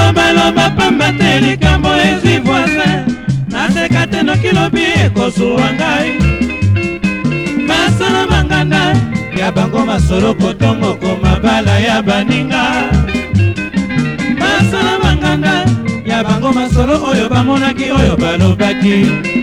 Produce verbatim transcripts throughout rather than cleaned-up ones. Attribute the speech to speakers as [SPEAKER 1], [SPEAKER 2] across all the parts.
[SPEAKER 1] nalobaloba pamba te likambo ezwi voisin naseka te noki lobi ekosuwa ngai basala banganda ya bango masolo kotongoko mabala ya baninga basala banganda ya bango masolo oyo bamonaki oyo balobaki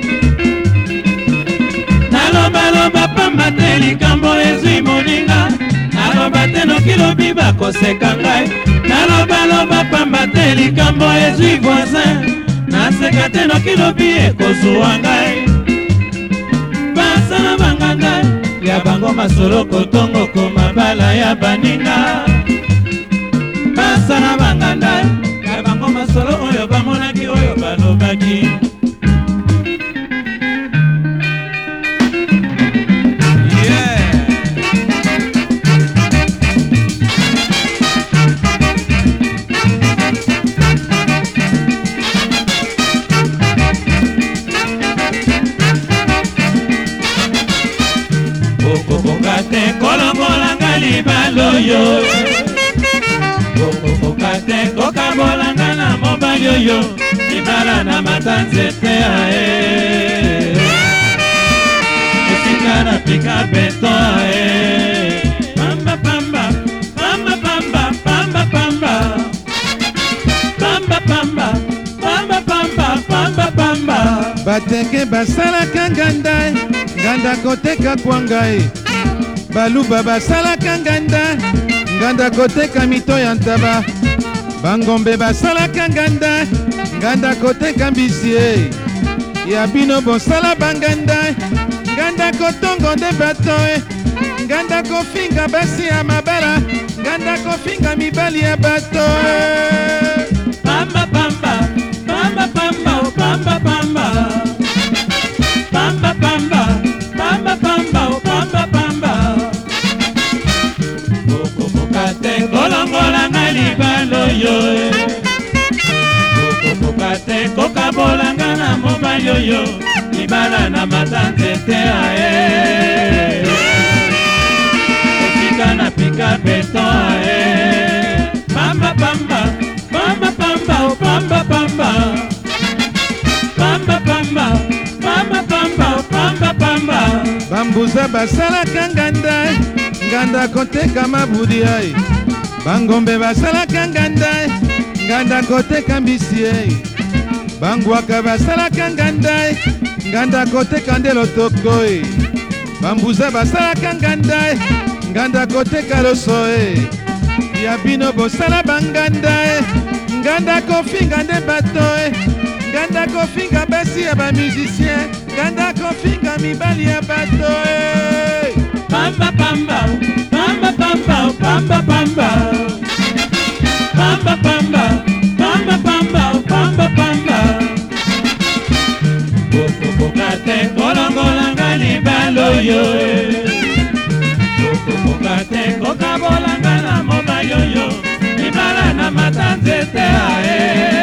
[SPEAKER 1] nalobaloba pamba te likambo ezwi moninga naloba te noki lobi bakoseka ngai nalobaloba pamba te likambo ezwi voisin naseka te noki lobi ekosuwa ngai basala banganda ya bango masolo kotongoko mabala ya baninga basala banganda ya bango masolo oyo bamonaki oyo balobaki te kolongolanga libalo yo kokokoka te kokabolanga na mobali oyo libala na mata nzete ae esika na pika beto ae pamba pamba pamba pamba pamba pamba pamba pamba pamba pamba pamba pamba
[SPEAKER 2] batenge basalaka nganda nganda koteka kwa ngai baluba basalaka nganda nganda koteka mito ya ntaba bangombe basalaka nganda nganda koteka mbisi ya bino bosala banganda nganda kotongo nde bato nganda kofinga basi ya mabala nganda kofinga mibali ya bato
[SPEAKER 1] pamba pamba pamba pamba pamba pamba pamba pamba pamba pamba pamba pamba kokokoka te kolongolanga libalo yo kokokoka te kokabolanga na mobali oyo libala na mata nzete ae esika na pika beto ae pamba pamba pamba pamba pamba pamba pamba pamba pamba pamba pamba pamba
[SPEAKER 2] bambuza basalaka nganda nganda koteka mabudi ai bangombe basalaka nganda nganda koteka mbisi ai bangwaka basalaka nganda nganda koteka ndelo toko ai bambuza basalaka nganda nganda koteka loso ai ya bino bosala banganda nganda kofinga nde bato ai nganda kofinga basi ya bamusicien nganda kofinga mibali ya bato ai
[SPEAKER 1] pamba pamba pamba pamba pamba pamba pamba pamba pamba pamba pamba pamba kokokoka te kolongolanga libalo yo kokokoka te kokabolanga na mobali oyo libala na mata nzete ae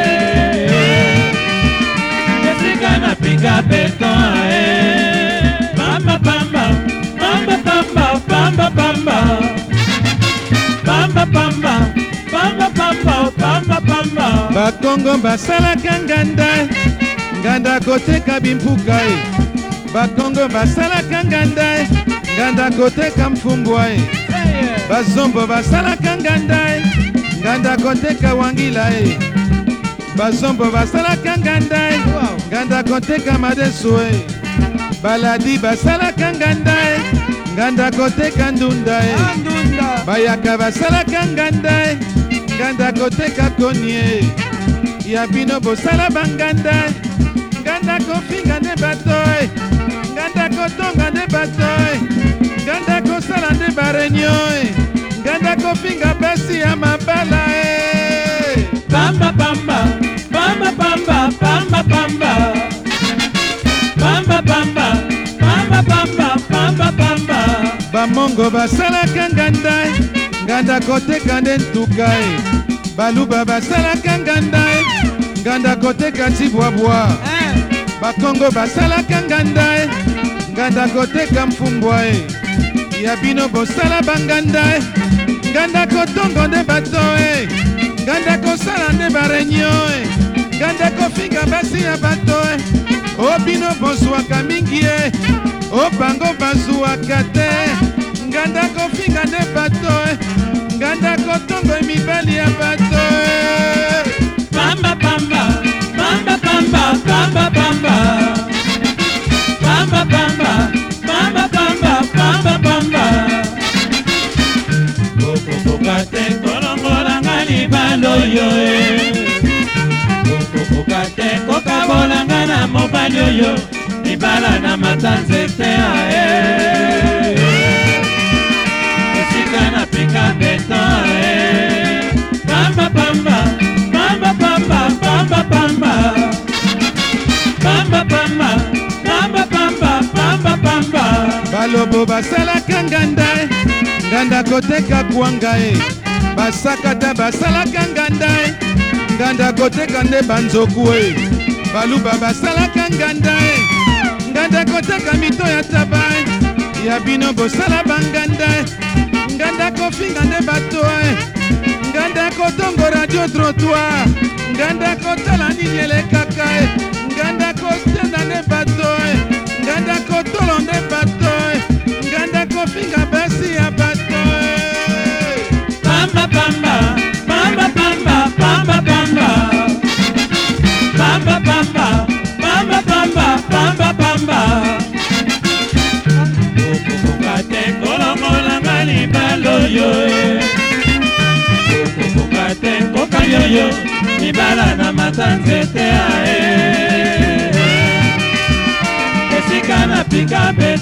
[SPEAKER 1] esika na pika beto ae pamba pamba pamba pamba pamba pamba pamba pamba pamba pamba pamba pamba
[SPEAKER 2] bakongo basalaka nganda nganda koteka bimpuka e bakongo basalaka nganda nganda koteka mfumbwa e bazombo basalaka nganda nganda koteka wangila e bazombo basalaka nganda nganda koteka madeso e baladi basalaka nganda nganda koteka ndunda e bayaka basalaka nganda nganda koteka konie ya bino bosala banganda nganda kofinga nde bato nganda kotonga nde bato nganda kosala nde barenio nganda kofinga basi ya mabala e
[SPEAKER 1] pamba pamba pamba pamba pamba pamba pamba pamba pamba pamba pamba pamba
[SPEAKER 2] bamongo basalaka nganda nganda koteka nde ntuka e baluba basalaka nganda nganda koteka tibwabwa bakongo basalaka nganda nganda koteka mfumbwa e ya bino bosala banganda nganda kotongo nde bato e nganda kosala nde bareunio e nganda kofinga basi ya bato e o bino bozwaka mingi e o bango bazwaka te nganda kofinga nde bato e nganda kotongo mibali ya bato e
[SPEAKER 1] pamba pamba pamba pamba pamba pamba pamba pamba pamba pamba pamba pamba kokokoka te kolongolanga libalo yo e kokokoka te kokabolanga na mobali oyo libala na matanzete ae esika na pika beton e pamba pamba pamba pamba pamba pamba pamba pamba pamba pamba pamba pamba
[SPEAKER 2] balobo basalaka nganda e nganda koteka kwanga e basakata basalaka nganda e nganda koteka nde banzoku e baluba basalaka nganda e nganda koteka mito ya taba e ya bino bosala banganda e nganda kofinga nde bato e nganda kotongo radio trottoir nganda kotala nini elekaka e nganda kotenda nde bato e nganda kotolo nde bato e nganda kofinga basi ya bato e
[SPEAKER 1] pamba pamba pamba pamba pamba pamba pamba pamba pamba pamba pamba pamba kokokoka te kolongolanga libalo yo e kokokoka te kokanyoyo libala na matanzete ae esika na pika be